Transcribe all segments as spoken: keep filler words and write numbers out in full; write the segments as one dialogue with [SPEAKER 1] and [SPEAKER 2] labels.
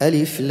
[SPEAKER 1] ألف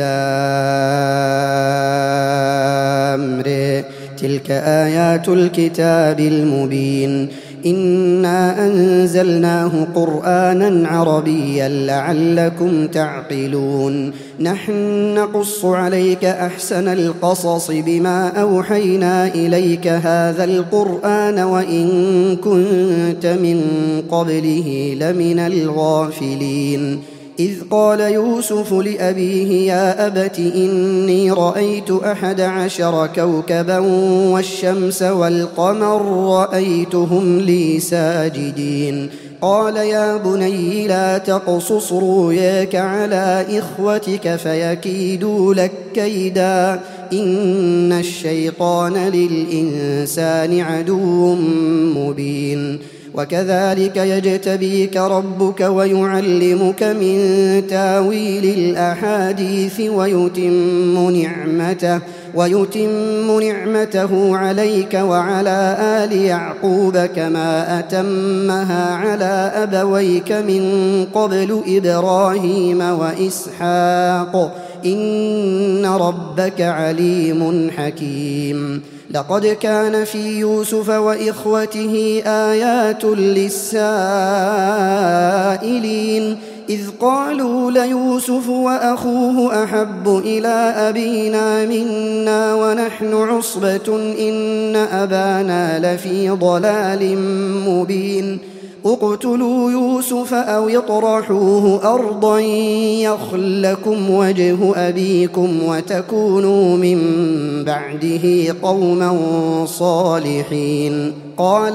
[SPEAKER 1] لام ر تلك آيات الكتاب المبين إنا أنزلناه قرآنا عربيا لعلكم تعقلون نحن نقص عليك أحسن القصص بما أوحينا إليك هذا القرآن وإن كنت من قبله لمن الغافلين إذ قال يوسف لأبيه يا أبت إني رأيت أحد عشر كوكبا والشمس والقمر رأيتهم لي ساجدين قال يا بني لا تقصص رؤياك على إخوتك فيكيدوا لك كيدا إن الشيطان للإنسان عدو مبين وكذلك يجتبيك ربك ويعلمك من تاويل الأحاديث ويتم نعمته ويتم نعمته عليك وعلى آل يعقوب كما أتمها على أبويك من قبل إبراهيم وإسحاق إن ربك عليم حكيم لقد كان في يوسف وإخوته آيات للسائلين إذ قالوا ليوسف وأخوه أحب إلى أبينا منا ونحن عصبة إن أبانا لفي ضلال مبين اقتلوا يوسف أو اطرحوه أرضا يخل لكم وجه أبيكم وتكونوا من بعده قوما صالحين قال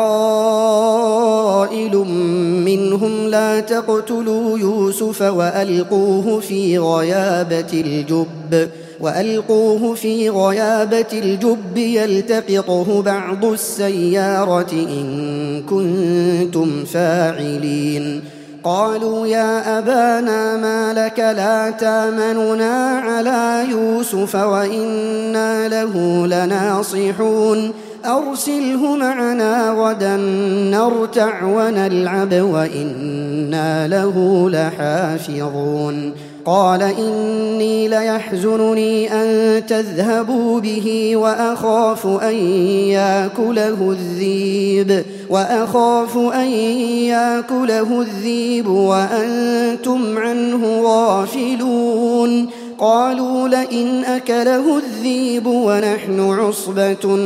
[SPEAKER 1] قائل منهم لا تقتلوا يوسف وألقوه في غيابة الجب وألقوه في غيابة الجب يلتقطه بعض السيارة إن كنتم فاعلين قالوا يا أبانا ما لك لا تامننا على يوسف وإنا له لناصحون أرسله معنا غدا نرتع ونلعب وإنا له لحافظون قال إني ليحزنني أن تذهبوا به وأخاف أن يأكله الذئب وأخاف أن يأكله الذئب وأنتم عنه غافلون قالوا لئن أكله الذئب ونحن عصبة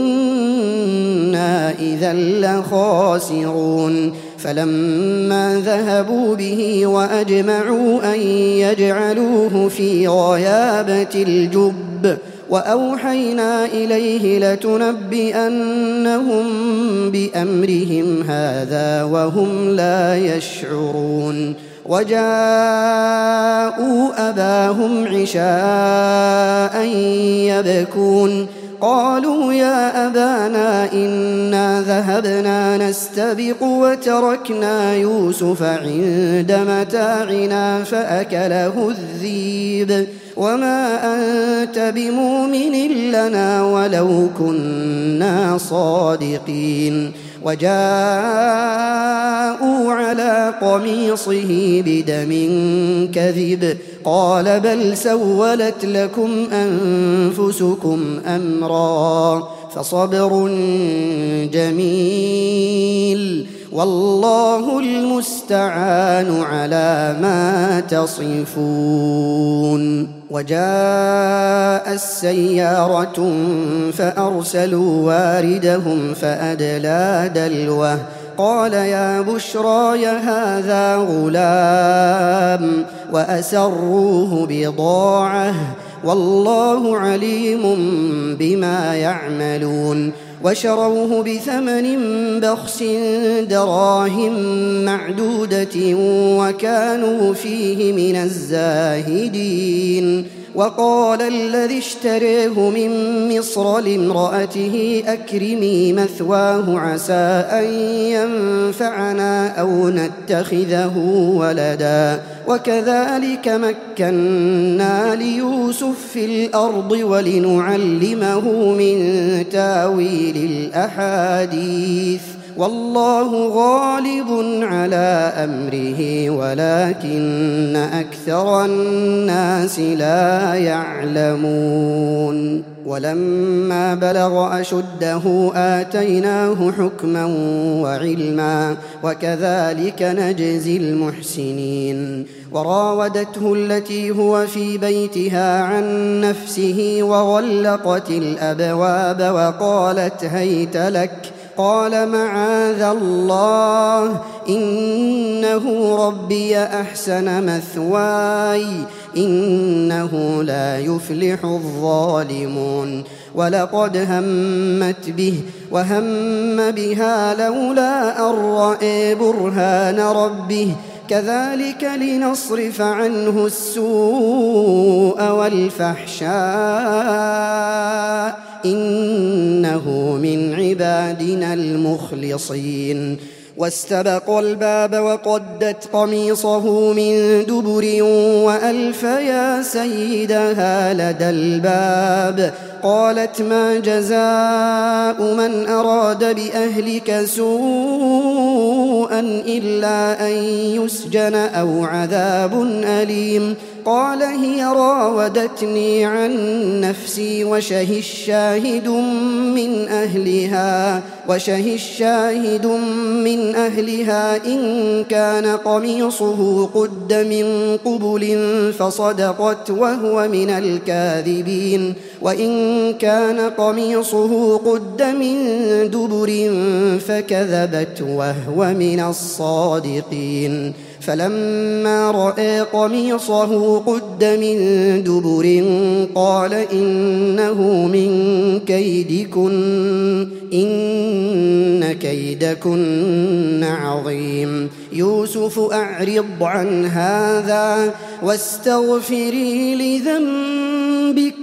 [SPEAKER 1] إنا إذا لخاسرون فلما ذهبوا به وأجمعوا أن يجعلوه في غيابة الجب وأوحينا إليه لتنبئنهم بأمرهم هذا وهم لا يشعرون وجاءوا أباهم عشاء يبكون قالوا يا أبانا إنا ذهبنا نستبق وتركنا يوسف عند متاعنا فأكله الذئب وما أنت بمؤمن لنا ولو كنا صادقين وجاءوا على قميصه بدم كذب قال بل سولت لكم أنفسكم أمرا فصبر جميل والله المستعان على ما تصفون وجاء السيارة فأرسلوا واردهم فأدلى دلوه قال يا بشرى هذا غلام وأسروه بضاعة والله عليم بما يعملون وشروه بثمن بخس دراهم معدودة وكانوا فيه من الزاهدين وقال الذي اشتريه من مصر لامرأته أكرمي مثواه عسى أن ينفعنا أو نتخذه ولدا وكذلك مكنا ليوسف في الأرض ولنعلمه من تاويل الأحاديث والله غالب على أمره ولكن أكثر الناس لا يعلمون ولما بلغ أشده آتيناه حكما وعلما وكذلك نجزي المحسنين وراودته التي هو في بيتها عن نفسه وغلقت الأبواب وقالت هيت لك قال معاذ الله إنه ربي أحسن مثواي إنه لا يفلح الظالمون ولقد همت به وهم بها لولا أن رأى برهان ربه كذلك لنصرف عنه السوء والفحشاء إنه من عبادنا المخلصين واستبق الباب وقدت قميصه من دبر وألف يا سيدها لدى الباب قالت ما جزاء من أراد بأهلك سوءا إلا أن يسجن أو عذاب أليم قال هي راودتني عن نفسي وشهد شاهد من أهلها وشهد شاهد من أهلها إن كان قميصه قد من قبل فصدقت وهو من الكاذبين وإن كان قميصه قد من دبر فكذبت وهو من الصادقين فلما رأى قميصه قد من دبر قال إنه من كيدكن إن كيدكن عظيم يوسف أعرض عن هذا واستغفري لذنبك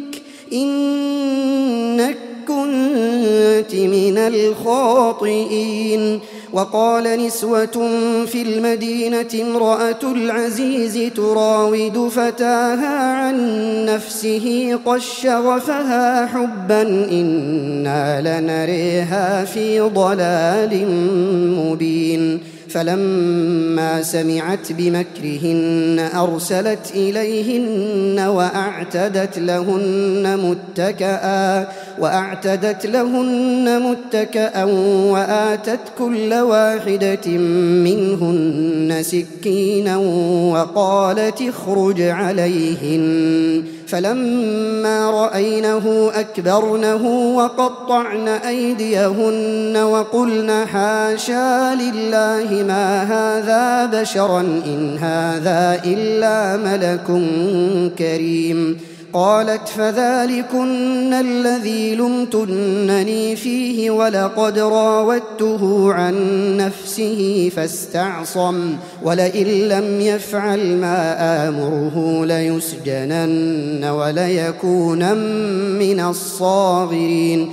[SPEAKER 1] إنك كنت من الخاطئين وقال نسوة في المدينة امرأة العزيز تراود فتاها عن نفسه قد شغفها حبا إنا لنريها في ضلال مبين فلما سمعت بمكرهن أرسلت إليهن وأعتدت لهن متكئا وأعتدت لهن متكئا وآتت كل واحدة منهن سكينا وقالت اخرج عليهن فلما رأينه أكبرنه وقطعن أيديهن وقلن حاشا لله ما هذا بشرا إن هذا إلا ملك كريم قالت فذلكن الذي لمتنني فيه ولقد راودته عن نفسه فاستعصم ولئن لم يفعل ما آمره ليسجنن وليكونن من الصاغرين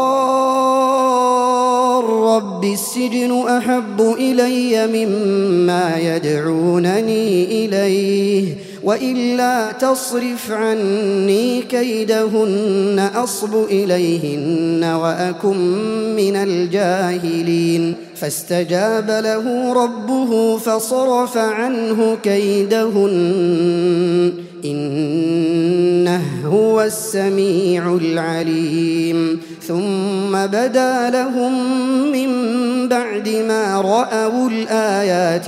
[SPEAKER 1] قال رب السجن أحب إلي مما يدعونني إليه وإلا تصرف عني كيدهن أصب إليهن وأكن من الجاهلين فاستجاب له ربه فصرف عنه كيدهن إنه هو السميع العليم ثم بدا لهم من بعد ما رأوا الآيات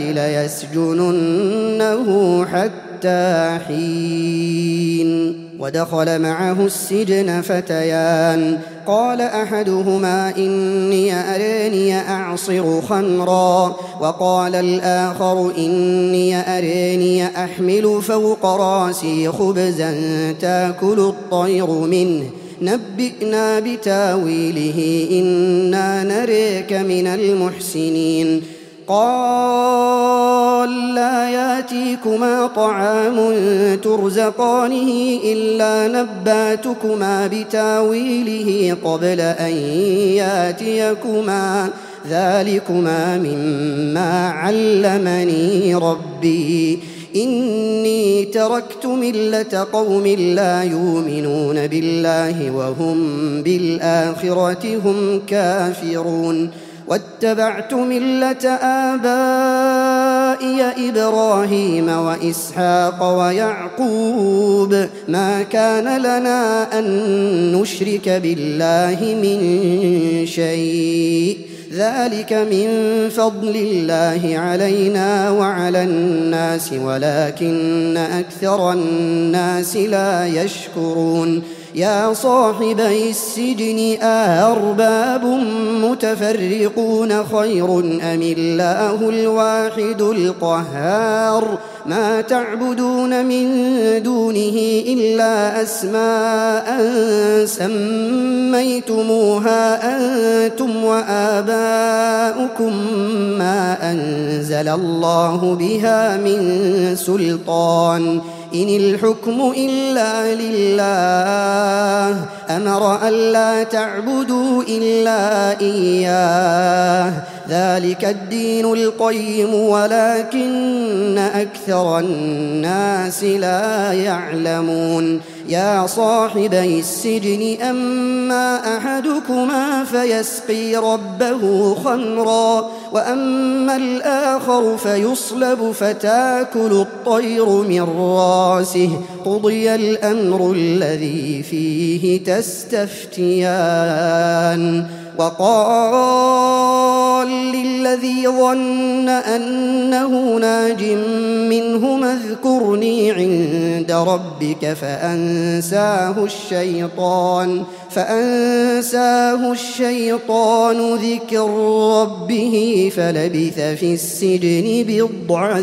[SPEAKER 1] ليسجننه حتى حين ودخل معه السجن فتيان قال أحدهما إني أراني أعصر خمرا وقال الآخر إني أراني أحمل فوق راسي خبزا تأكل الطير منه نبئنا بتاويله إنا نريك من المحسنين قال لا ياتيكما طعام ترزقانه إلا نباتكما بتاويله قبل أن ياتيكما ذلكما مما علمني ربي إني تركت ملة قوم لا يؤمنون بالله وهم بالآخرة هم كافرون واتبعت ملة آبائي إبراهيم وإسحاق ويعقوب ما كان لنا أن نشرك بالله من شيء ذلك من فضل الله علينا وعلى الناس ولكن أكثر الناس لا يشكرون يا صاحبي السجن أأرباب متفرقون خير أم الله الواحد القهار ما تعبدون من دونه إلا أسماء سميتموها أنتم وآباؤكم ما أنزل الله بها من سلطان إن الحكم إلا لله أمر ألا تعبدوا إلا إياه ذلك الدين القيم ولكن أكثر الناس لا يعلمون يا صاحبي السجن أما أحدكما فيسقي ربه خمرا وأما الآخر فيصلب فتاكل الطير من راسه قضي الأمر الذي فيه تستفتيان وقال للذي ظن أنه ناج منهما اذكرني عند ربك فأنساه الشيطان فأنساه الشيطان ذكر ربه فلبث في السجن بضع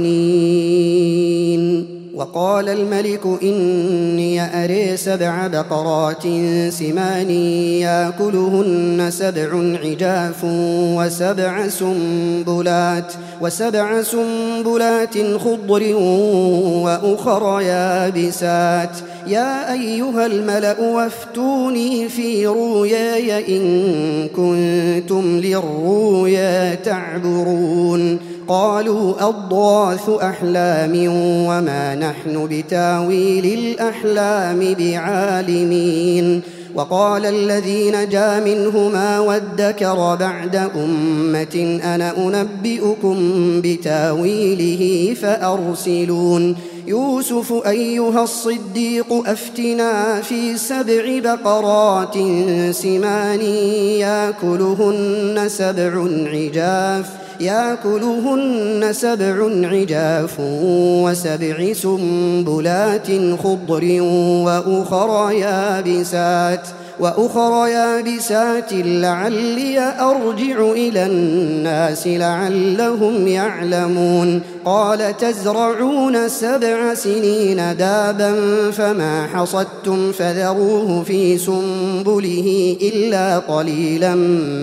[SPEAKER 1] سنين وقال الملك إني أري سبع بقرات سمان يأكلهن سبع عجاف وسبع سنبلات وسبع سنبلات خضر وأخر يابسات يا أيها الملأ وافتوني في رؤياي إن كنتم للرؤيا تعبرون قالوا أضغاث أحلام وما نحن بتاويل الأحلام بعالمين وقال الذي نجا منهما وادكر بعد أمة أنا أنبئكم بتاويله فأرسلون يوسف أيها الصديق أفتنا في سبع بقرات سمان يأكلهن سبع عجاف يأكلهن سبع عجاف وسبع سنبلات خضر وأخر يابسات وأخر يابسات لعلي أرجع إلى الناس لعلهم يعلمون قال تزرعون سبع سنين دابا فما حصدتم فذروه في سنبله إلا قليلا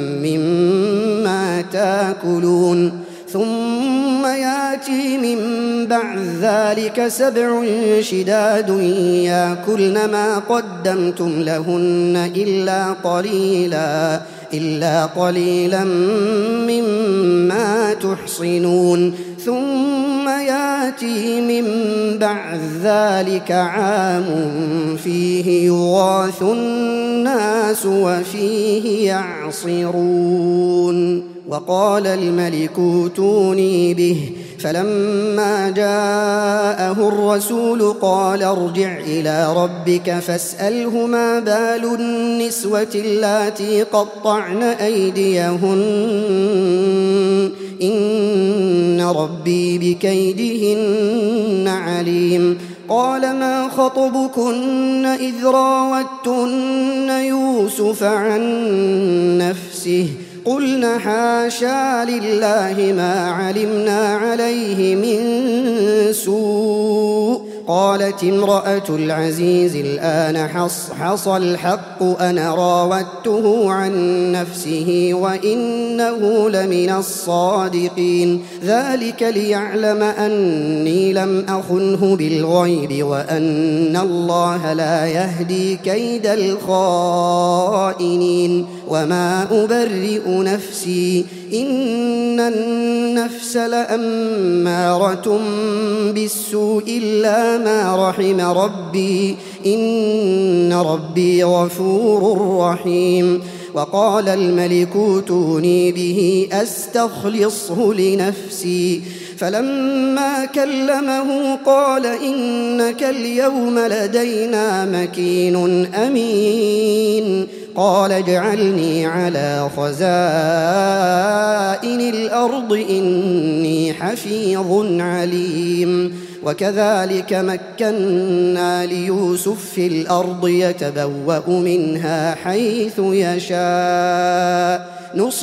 [SPEAKER 1] مما تأكلون ثم يأتي من بعد ذلك سبع شداد يأكلن ما قدمتم لهن إلا قليلا إلا قليلا مما تحصنون ثم يأتي من بعد ذلك عام فيه يغاث الناس وفيه يعصرون وقال الملك ائتوني به فلما جاءه الرسول قال ارجع إلى ربك فاسأله ما بال النسوة اللاتي قطعن أيديهن إن ربي بكيدهن عليم قال ما خطبكن إذ راوتن يوسف عن نفسه قلنا حاشا لله ما علمنا عليه من سوء قالت امرأة العزيز الآن حصحص الحق أنا راودته عن نفسه وإنه لمن الصادقين ذلك ليعلم أني لم أخنه بالغيب وأن الله لا يهدي كيد الخائنين وما أبرئ نفسي إن النفس لأمارة بالسوء إلا ما رحم ربي إن ربي غفور رحيم. وقال الملك ائتوني به أستخلصه لنفسي فلما كلمه قال إنك اليوم لدينا مكين أمين. قال اجعلني على خزائن الأرض إني حفيظ عليم. وكذلك مكنا ليوسف في الأرض يتبوأ منها حيث يشاء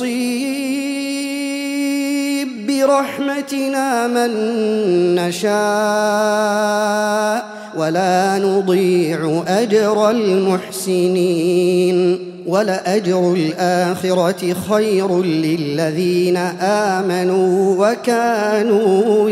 [SPEAKER 1] نصيب برحمتنا من نشاء ولا نضيع أجر المحسنين. ولأجر الآخرة خير للذين آمنوا وكانوا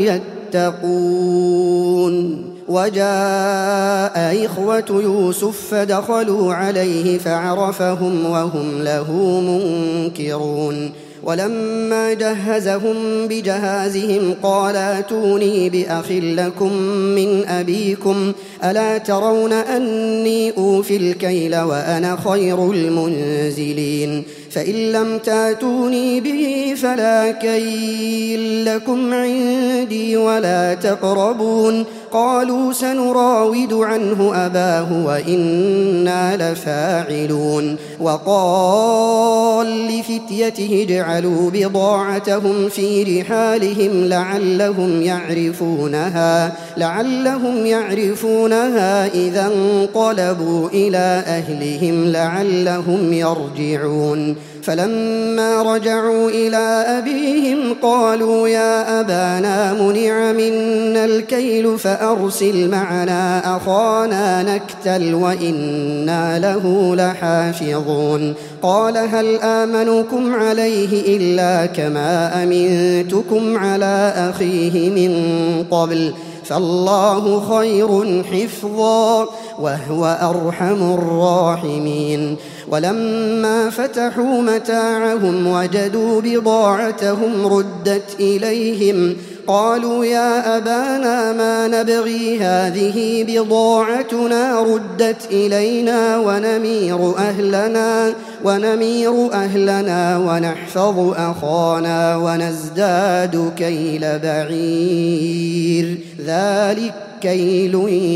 [SPEAKER 1] يتقون. وجاء إخوة يوسف فدخلوا عليه فعرفهم وهم له منكرون. ولما جهزهم بجهازهم قال ائتوني بأخ لكم من أبيكم ألا ترون أني أوفي الكيل وأنا خير المنزلين فإن لم تأتوني به فلا كيل لكم عندي ولا تقربون. قالوا سنراود عنه أباه وإنا لفاعلون. وقال لفتيته اجعلوا بضاعتهم في رحالهم لعلهم يعرفونها لعلهم يعرفونها إذا انقلبوا إلى أهلهم لعلهم يرجعون. فلما رجعوا إلى أبيهم قالوا يا أبانا منع منا الكيل فأرسل معنا أخانا نكتل وإنا له لحافظون. قال هل آمنكم عليه إلا كما أمنتكم على أخيه من قبل فالله خير حفظا وهو أرحم الراحمين. ولما فتحوا متاعهم وجدوا بضاعتهم ردت إليهم قالوا يا أبانا ما نبغي هذه بضاعتنا ردت إلينا ونمير أهلنا ونمير أهلنا ونحفظ أخانا ونزداد كيل بعير ذلك كيل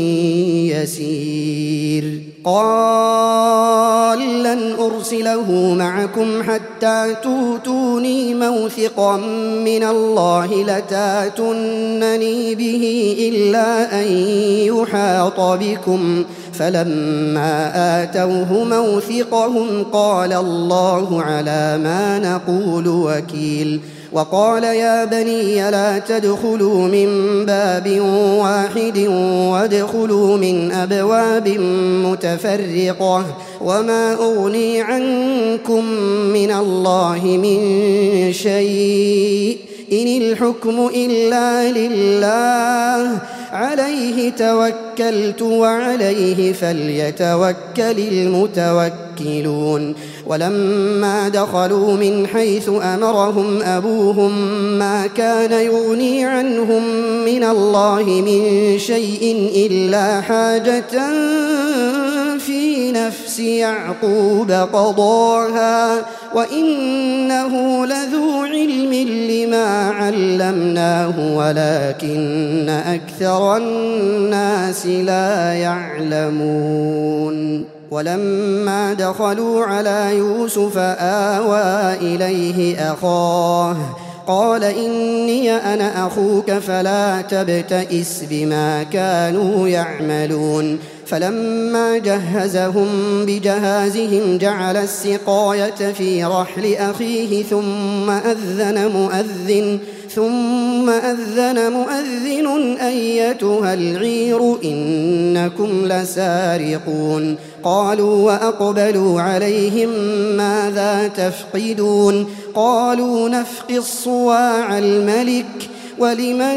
[SPEAKER 1] يسير. قال لن أرسله معكم حتى توتوني موثقا من الله لتاتونني به إلا أن يحاط بكم. فلما آتوه موثقهم قال الله على ما نقول وكيل. وقال يا بني لا تدخلوا من باب واحد وادخلوا من أبواب متفرقة وما أغني عنكم من الله من شيء إن الحكم إلا لله عليه توكلت وعليه فليتوكل المتوكلون. ولما دخلوا من حيث أمرهم أبوهم ما كان يغني عنهم من الله من شيء إلا حاجة في نفس يعقوب قضاها وإنه لذو علم لما علمناه ولكن أكثر الناس لا يعلمون. ولما دخلوا على يوسف آوى إليه أخاه قال إني أنا أخوك فلا تبتئس بما كانوا يعملون. فلما جهزهم بجهازهم جعل السقاية في رحل أخيه ثم أذن مؤذن ثم أذن مؤذن أيتها العير إنكم لسارقون. قالوا وأقبلوا عليهم ماذا تفقدون قالوا نفقد صواع الملك ولمن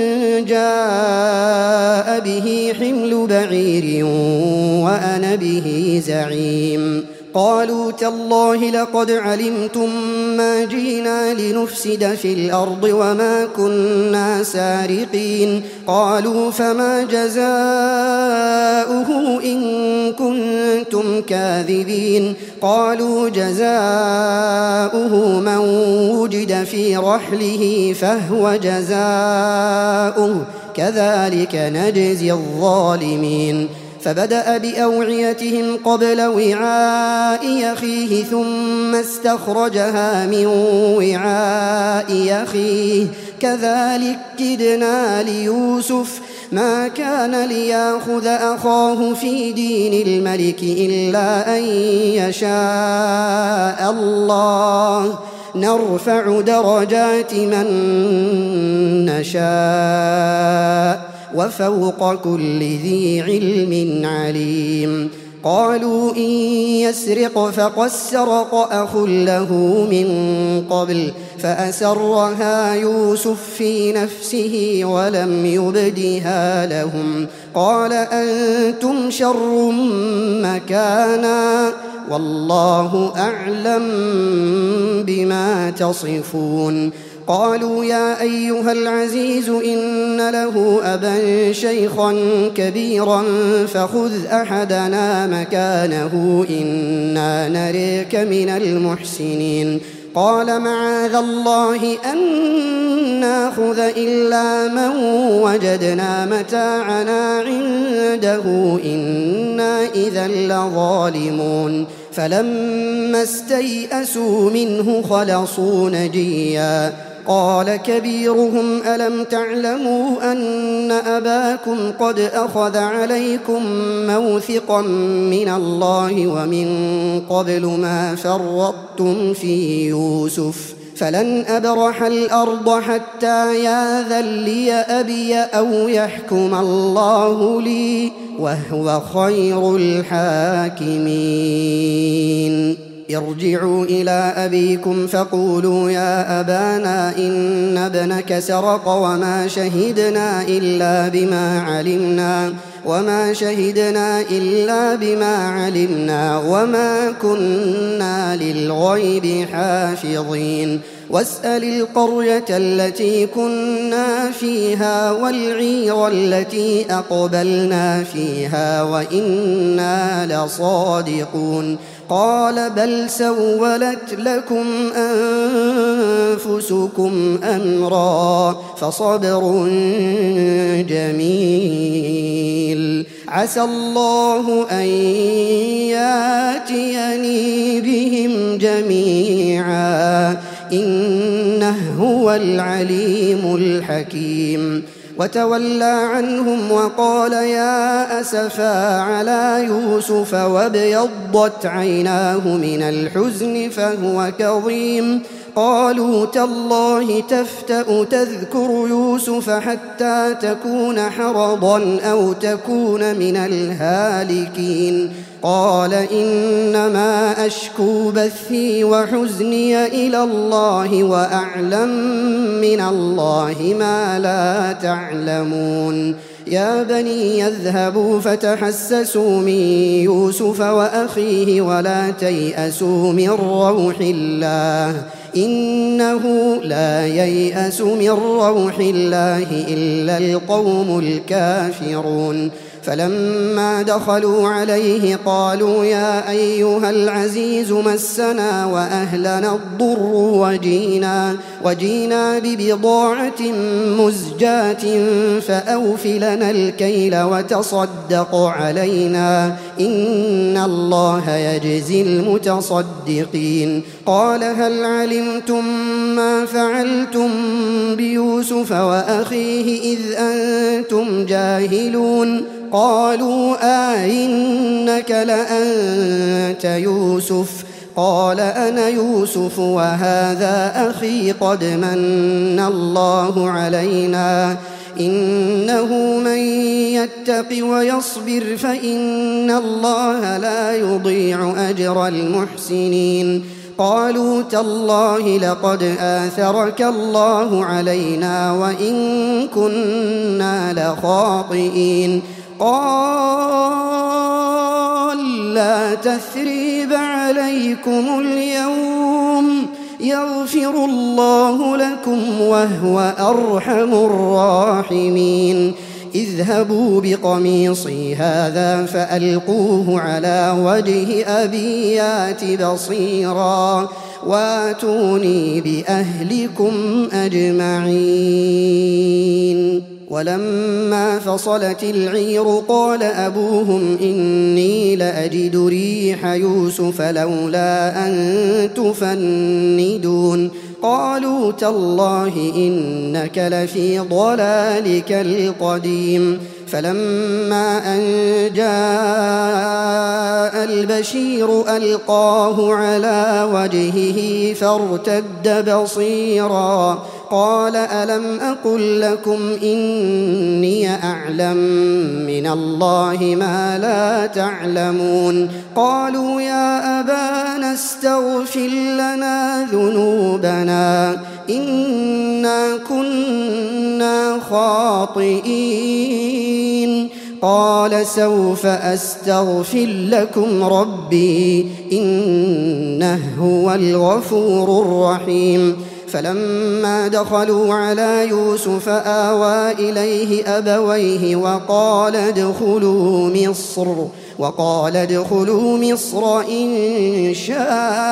[SPEAKER 1] جاء به حمل بعير وأنا به زعيم. قالوا تالله لقد علمتم ما جئنا لنفسد في الأرض وما كنا سارقين. قالوا فما جزاؤه إن كنتم كاذبين قالوا جزاؤه من وجد في رحله فهو جزاؤه كذلك نجزي الظالمين فبدأ بأوعيتهم قبل وعاء أخيه ثم استخرجها من وعاء أخيه كذلك كدنا ليوسف ما كان ليأخذ أخاه في دين الملك إلا أن يشاء الله نرفع درجات من نشاء وفوق كل ذي علم عليم قالوا إن يسرق فقد سرق أخ له من قبل فأسرها يوسف في نفسه ولم يبدها لهم قال أنتم شر مكانا والله أعلم بما تصفون قالوا يا أيها العزيز إن له أبا شيخا كبيرا فخذ أحدنا مكانه إنا نريك من المحسنين قال معاذ الله أن ناخذ إلا من وجدنا متاعنا عنده إنا إذا لظالمون فلما استيئسوا منه خلصوا نجيا قال كبيرهم ألم تعلموا أن أباكم قد أخذ عليكم موثقا من الله ومن قبل ما فرطتم في يوسف فلن أبرح الأرض حتى ياذن لي أبي أو يحكم الله لي وهو خير الحاكمين ارجعوا إلى أبيكم فقولوا يا أبانا إن ابنك سرق وما شهدنا إلا بما علمنا وما شهدنا إلا بما علمنا وما كنا للغيب حافظين واسأل القرية التي كنا فيها والعير التي أقبلنا فيها وإنا لصادقون قال بل سولت لكم أنفسكم أمرا فصبر جميل عسى الله أن ياتيني بهم جميعا إنه هو العليم الحكيم وتولى عنهم وقال يا أسفا على يوسف وابيضت عيناه من الحزن فهو كظيم قالوا تالله تفتأ تذكر يوسف حتى تكون حرضا أو تكون من الهالكين قال إنما أشكو بثي وحزني إلى الله وأعلم من الله ما لا تعلمون يا بني يذهبوا فتحسسوا من يوسف وأخيه ولا تيأسوا من روح الله إنه لا ييأس من روح الله إلا القوم الكافرون فلما دخلوا عليه قالوا يا أيها العزيز مسنا وأهلنا الضر وجينا, وجينا ببضاعة مزجاة فأوف لنا الكيل وتصدق علينا إن الله يجزي المتصدقين قال هل علمتم ما فعلتم بيوسف وأخيه إذ أنتم جاهلون قالوا آئنك لأنت يوسف قال أنا يوسف وهذا أخي قد من الله علينا إنه من يتق ويصبر فإن الله لا يضيع أجر المحسنين قالوا تالله لقد آثرك الله علينا وإن كنا لخاطئين قال لا تثريب عليكم اليوم يغفر الله لكم وهو أرحم الراحمين اذهبوا بقميصي هذا فألقوه على وجه أبي يات بصيرا واتوني بأهلكم أجمعين. ولما فصلت العير قال أبوهم إني لأجد ريح يوسف لولا أن تفندون قالوا تالله إنك لفي ضلالك القديم. فلما أن جاء البشير ألقاه على وجهه فارتد بصيرا قال ألم أقل لكم إني أعلم من الله ما لا تعلمون. قالوا يا أبانا استغفر لنا ذنوبنا إنا كنا خاطئين. قال سوف أستغفر لكم ربي إنه هو الغفور الرحيم. فلما دخلوا على يوسف آوى إليه أبويه وقال ادخلوا مصر وقال ادخلوا مصر إن شاء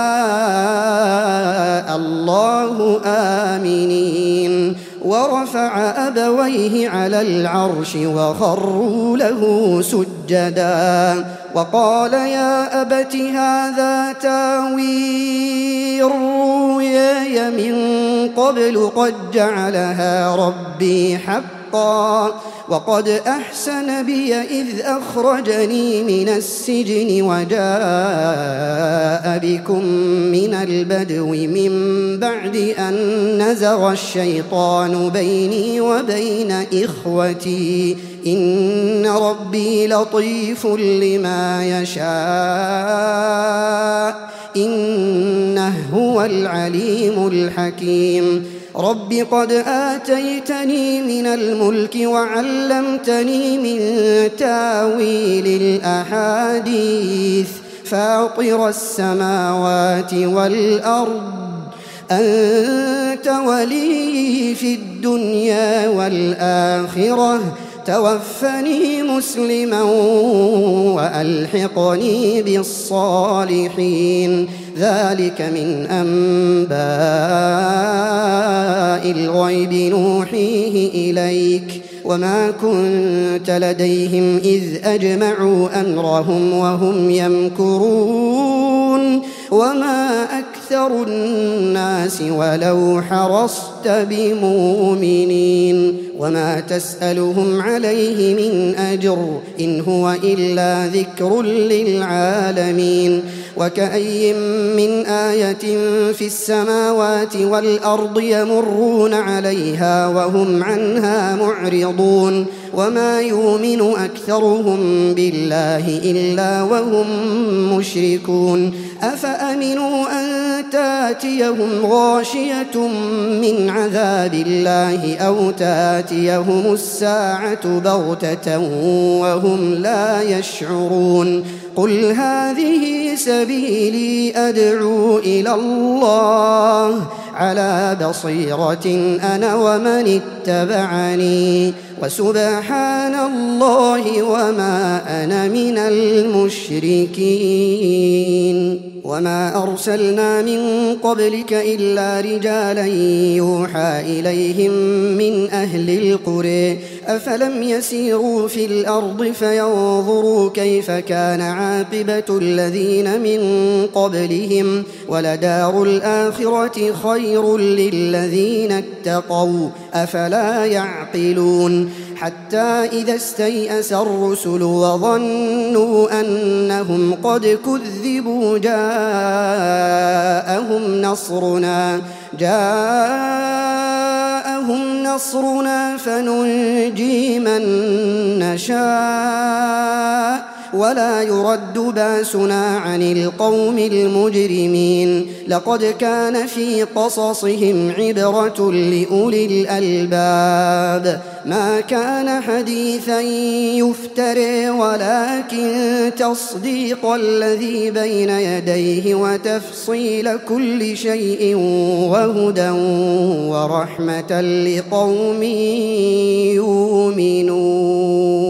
[SPEAKER 1] الله آمنين. ورفع أبويه على العرش وخروا له سجدا وقال يا أبت هذا تاويل رؤياي من قبل قد جعلها ربي حقا وقد أحسن بي إذ أخرجني من السجن وجاء بكم من البدو من بعد أن نزغ الشيطان بيني وبين إخوتي إن ربي لطيف لما يشاء إنه هو العليم الحكيم. رب قد آتيتني من الملك وعلمتني من تاويل الأحاديث فاطر السماوات والأرض أنت ولي في الدنيا والآخرة توفني مسلما وألحقني بالصالحين. ذلك من أنباء الغيب نوحيه إليك وما كنت لديهم إذ أجمعوا أمرهم وهم يمكرون وما أكثر الناس ولو حرصت بمؤمنين وما تسألهم عليه من أجر إن هو إلا ذكر للعالمين. وكأي من آية في السماوات والأرض يمرون عليها وهم عنها معرضون وما يؤمن أكثرهم بالله إلا وهم مشركون. أفأمنوا أن تاتيهم غاشية من عذاب الله أو تاتيهم الساعة بغتة وهم لا يشعرون. قل هذه سبيلي أدعو إلى الله على بصيرة أنا ومن اتبعني وسبحان الله وما أنا من المشركين. وما أرسلنا من قبلك إلا رجالا يوحى إليهم من أهل القرى أفلم يسيروا في الأرض فينظروا كيف كان عاقبة الذين من قبلهم ولدار الآخرة خير للذين اتقوا أفلا يعقلون. حتى إذا استيأس الرسل وظنوا أنهم قد كذبوا جاءهم نصرنا جاءهم نصرنا فننجي من نشاء ولا يرد باسنا عن القوم المجرمين لقد كان في قصصهم عبرة لأولي الألباب ما كان حديثا يفترى ولكن تصديق الذي بين يديه وتفصيل كل شيء وهدى ورحمة لقوم يؤمنون.